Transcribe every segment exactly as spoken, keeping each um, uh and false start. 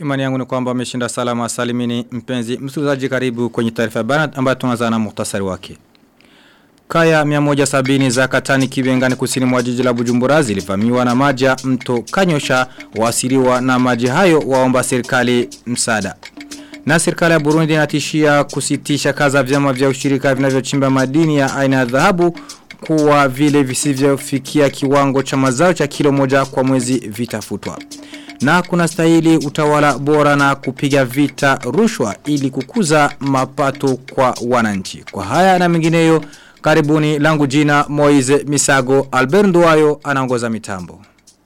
Imani yangu ni kwamba ameshinda salama salimini. Mpenzi msikilizaji, karibu kwenye taarifa bana ambayo tunaanza na muhtasari wake. Kaya mia moja sabini za Katani Kibengani kusini mwa jiji la Bujumbura zilivamiwa na maji ya mto Kanyosha. Waasiriwa na maji hayo waomba serikali msaada. Na serikali ya Burundi inatishia kusitisha kazi vyama vya ushirika vinavyochimba madini ya aina ya dhahabu kuwa vile visivyofikia kiwango cha mazao cha kilo moja kwa mwezi vitafutwa. Na kuna stahili utawala bora na kupiga vita rushwa ili kukuza mapato kwa wananchi. Kwa haya na mengineyo, karibuni. Langu jina Moize Misago. Albert Nduwayo anaongoza mitambo.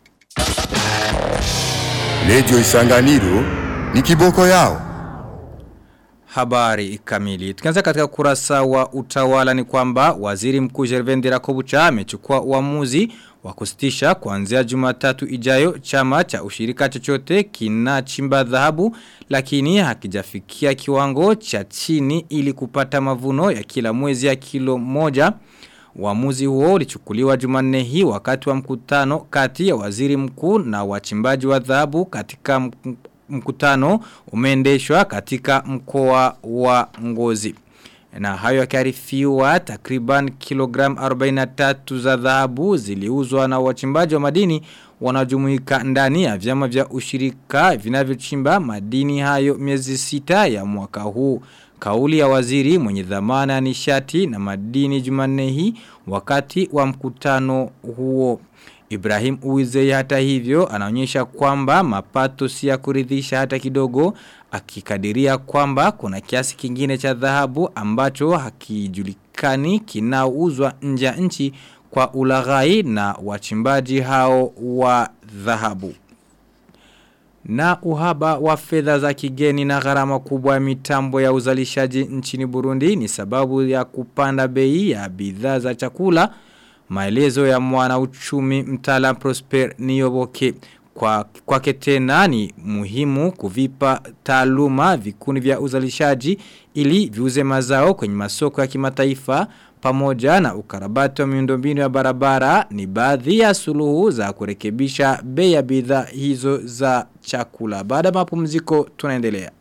Radio Isanganiro ni kiboko yao. Habari kamili. Tukianza katika kurasa wa utawala ni kwamba Waziri Mkuu Gervais Ndirakobucha amechukua uamuzi wa kusitisha kuanzia Jumatatu ijayo chama cha ushirika chochote kinachimba dhahabu, lakini hakijafikia kiwango cha chini ili kupata mavuno ya kila mwezi ya kilo moja. Uamuzi huo ulichukuliwa Jumanne hii wakati wa mkutano kati ya Waziri Mkuu na wachimbaji wa dhahabu. Katika mkutano umeendeshwa katika mkoa wa Ngozi. Na hayo yakiarifiwa, takriban kilogram arobaini na tatu za dhahabu ziliuzwa na wachimbaji wa madini wanajumuika ndani ya vyama vya ushirika vinavyochimba madini hayo miezi sita ya mwaka huu. Kauli ya waziri mwenye dhamana ya nishati na madini Jumanne hii wakati wa mkutano huo. Ibrahim Uwizeye hata hivyo anaonyesha kwamba mapato si ya kuridhisha hata kidogo, akikadiria kwamba kuna kiasi kingine cha dhahabu ambacho hakijulikani kinauzwa nje ya nchi kwa ulaghai na wachimbaji hao wa dhahabu. Na uhaba wa fedha za kigeni na gharama kubwa ya mitambo ya uzalishaji nchini Burundi ni sababu ya kupanda bei ya bidhaa za chakula. Maelezo ya mwana uchumi mtala Prosper Niyoboke. Kwa kwake tena ni muhimu kuvipa taaluma vikundi vya uzalishaji ili viuze mazao kwenye masoko ya kimataifa, pamoja na ukarabati wa miundombinu ya barabara ni baadhi ya suluhu za kurekebisha bei ya bidhaa hizo za chakula. Baada ya mapumziko tunaendelea.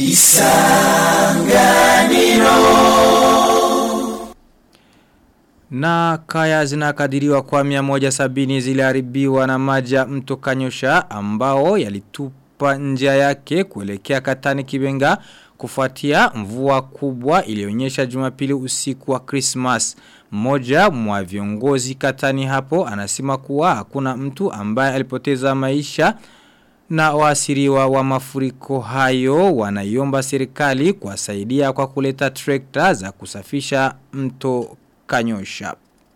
Isanganiro. Na kaya zinakadiriwa kwa mia moja sabini ziliharibiwa na maji ya mto Kanyosha ambao yalitupa njia yake kuelekea Katani Kibenga kufuatia mvua kubwa ilionyesha Jumapili usiku wa Christmas. Mmoja mwa viongozi Katani hapo anasema kuwa hakuna mtu ambaye alipoteza maisha, na waasiriwa wa mafuriko hayo wanaiomba serikali kuwasaidia kwa kuleta trekta za kusafisha mto Kanyosha.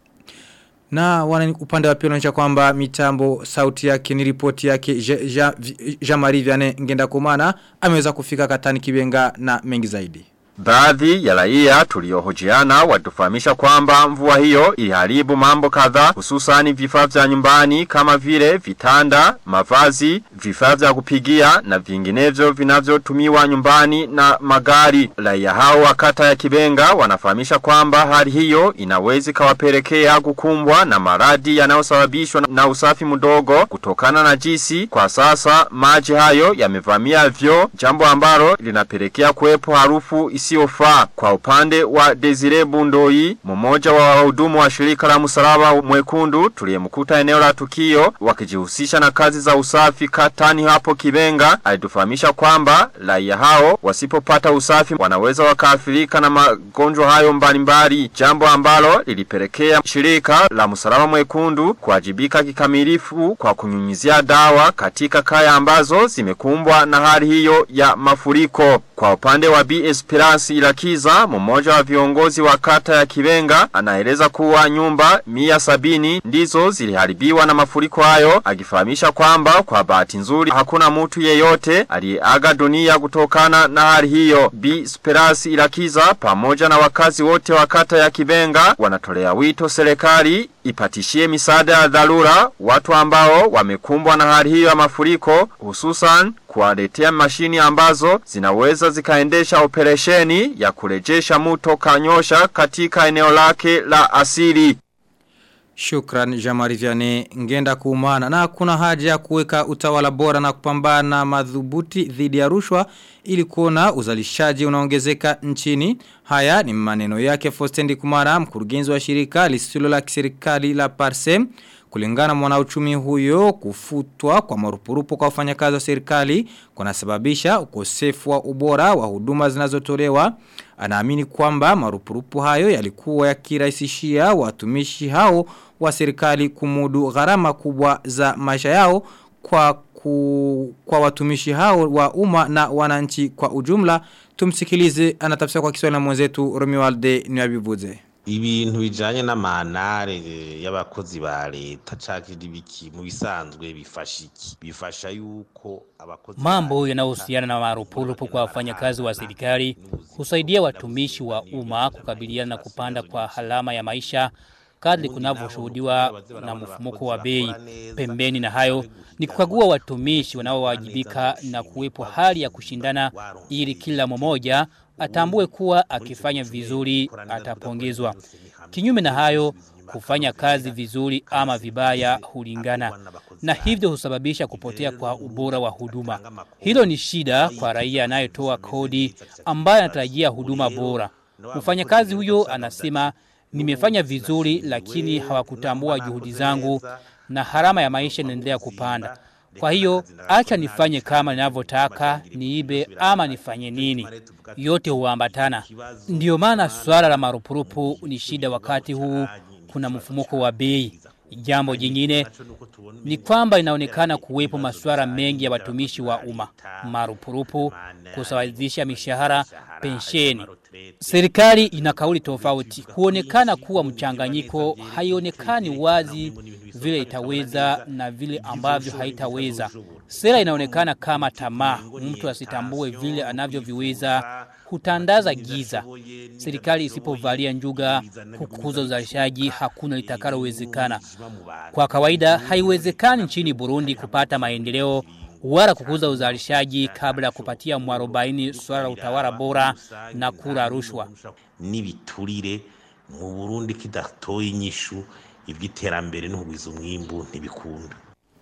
Na wana upande wa pili wanaonyesha kwamba mitambo sauti yake ni ripoti yake Jean-Marie Vianney Ngendakumana ameweza kufika Katani Kibenga na mengi zaidi. Baadhi ya raia tuliohojiana watufahamisha kwamba mvua hiyo iliharibu mambo kadhaa, hususani vifaa vya nyumbani kama vile vitanda, mavazi, vifaa vya kupigia na vinginevyo vinavyotumiwa nyumbani na magari. Raia hao wa kata ya Kibenga wanafahamisha kwamba hali hiyo inaweza kawapelekea kukumbwa na maradhi yanayosababishwa na usafi mdogo kutokana na jinsi kwa sasa maji hayo yamevamia vyoo, jambo ambalo linapelekea kuwepo harufu isiofaa. Kwa upande wa Desire Bundoi, mmoja wa wahudumu wa shirika la Msalaba Mwekundu tuliyemkuta eneo la tukio wakijihusisha na kazi za usafi katani hapo Kibenga, alitufahamisha kwamba raia hao wasipopata usafi wanaweza wakaathirika na magonjwa hayo mbalimbali, jambo ambalo lilipelekea shirika la Msalaba Mwekundu kuwajibika kikamilifu kwa kunyunyizia dawa katika kaya ambazo zimekumbwa na hali hiyo ya mafuriko. Kwa upande wa B Esperance Ilakiza, mmoja wa viongozi wa kata ya Kibenga, anaeleza kuwa nyumba mia sabini ndizo ziliharibiwa na mafuriko hayo, akifahamisha kwamba kwa bahati nzuri hakuna mtu yeyote aliyeaga dunia kutokana na hali hiyo. B Esperance Ilakiza pamoja na wakazi wote wa kata ya Kibenga wanatolea wito serikali ipatishie misaada ya dharura watu ambao wamekumbwa na hali hiyo ya mafuriko, hususan kuwaletea mashini ambazo zinaweza zikaendesha operesheni ya kurejesha mto Kanyosha katika eneo lake la asili. Shukran Jamari Vianney ngenda kuumana. Na kuna haja ya kuweka utawala bora na kupambana madhubuti dhidi ya rushwa ili kuona uzalishaji unaongezeka nchini. Haya ni maneno yake Fostendi Kumara, mkurugenzi wa shirika lisilo la kiserikali la Parsem. Kulingana mwanauchumi huyo, kufutwa kwa marupurupu kwa wafanyakazi wa serikali kunasababisha ukosefu wa ubora wa huduma zinazotolewa. Anaamini kwamba marupurupu hayo yalikuwa yakirahisishia watumishi hao wa serikali kumudu gharama kubwa za maisha yao kwa ku, kwa watumishi hao wa umma na wananchi kwa ujumla. Tumsikilize, anatafsiri kwa Kiswahili na mwenzetu Romualde Nyabivuze. Ibintu bijanye n'amanare y'abakozi ba leta cakiri biki mu bisanzwe bifashiki bifasha yuko abakozi mambo yanayohusiana na marupurupu kwa wafanyakazi wa serikali husaidia watumishi wa umma kukabiliana na kupanda kwa halama ya maisha kadri kunavyoshuhudiwa na mfumuko wa bei. Pembeni na hayo ni kukagua watumishi wanaowajibika na kuwepo hali ya kushindana ili kila mmoja atambue kuwa akifanya vizuri atapongezwa. Kinyume na hayo, kufanya kazi vizuri ama vibaya hulingana, na hivyo husababisha kupotea kwa ubora wa huduma. Hilo ni shida kwa raia anayetoa kodi ambaye anatarajia huduma bora. Mfanyakazi huyo anasema, nimefanya vizuri lakini hawakutambua juhudi zangu na harama ya maisha inaendelea kupanda. Kwa hiyo, acha nifanye kama ninavyotaka, niibe ama nifanye nini. Yote huambatana. Ndiyo maana swala la marupurupu ni shida wakati huu kuna mfumuko wa bei. Jambo jingine ni kwamba inaonekana kuwepo masuala mengi ya watumishi wa umma. Marupurupu, kusawazisha mishahara, pensheni. Serikali ina kauli tofauti. Kuonekana kuwa mchanganyiko, haionekani wazi vile itaweza na vile ambavyo haitaweza. Sera inaonekana kama tamaa, mtu asitambue vile anavyoviweza, hutandaza giza. Serikali isipovalia njuga kukuza uzalishaji, hakuna litakalowezekana. Kwa kawaida haiwezekani nchini Burundi kupata maendeleo wala kukuza uzalishaji kabla kupatia mwarobaini swala la utawala bora na kura rushwa. Nibiturire mu Burundi kidatoye inyishu iby'iterambere n'ubwiza umwimbu ntibikunda.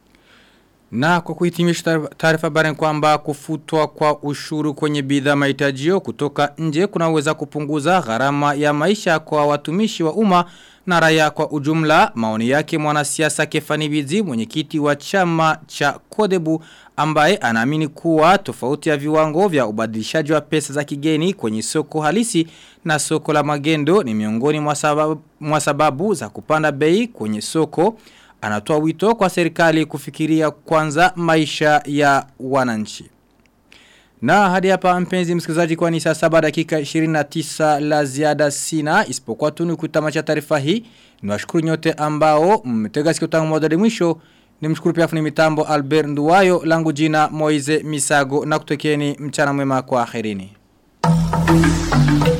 Na kwa kuhitimisha taarifa habari kwamba kufutwa kwa ushuru kwenye bidhaa mahitajio kutoka nje kunaweza kupunguza gharama ya maisha kwa watumishi wa umma na raia kwa ujumla. Maoni yake mwanasiasa Kefani Bizi, mwenyekiti wa chama cha Kodebu, ambaye anaamini kuwa tofauti ya viwango vya ubadilishaji wa pesa za kigeni kwenye soko halisi na soko la magendo ni miongoni mwa sababu, mwa sababu za kupanda bei kwenye soko. Anatoa wito kwa serikali kufikiria kwanza maisha ya wananchi. Na hadi hapa mpenzi msikilizaji, kwa ni saa saba dakika ishirini na tisa la ziada sina isipokuwa tunu kutamacha taarifa hii. Niwashukuru nyote ambao mmetega sikio tangu mwanzo hadi mwisho. Nimshukuru pia fundi mitambo Albert Nduwayo, langu jina Moize Misago, na kutekeni mchana mwema kwa akhirini.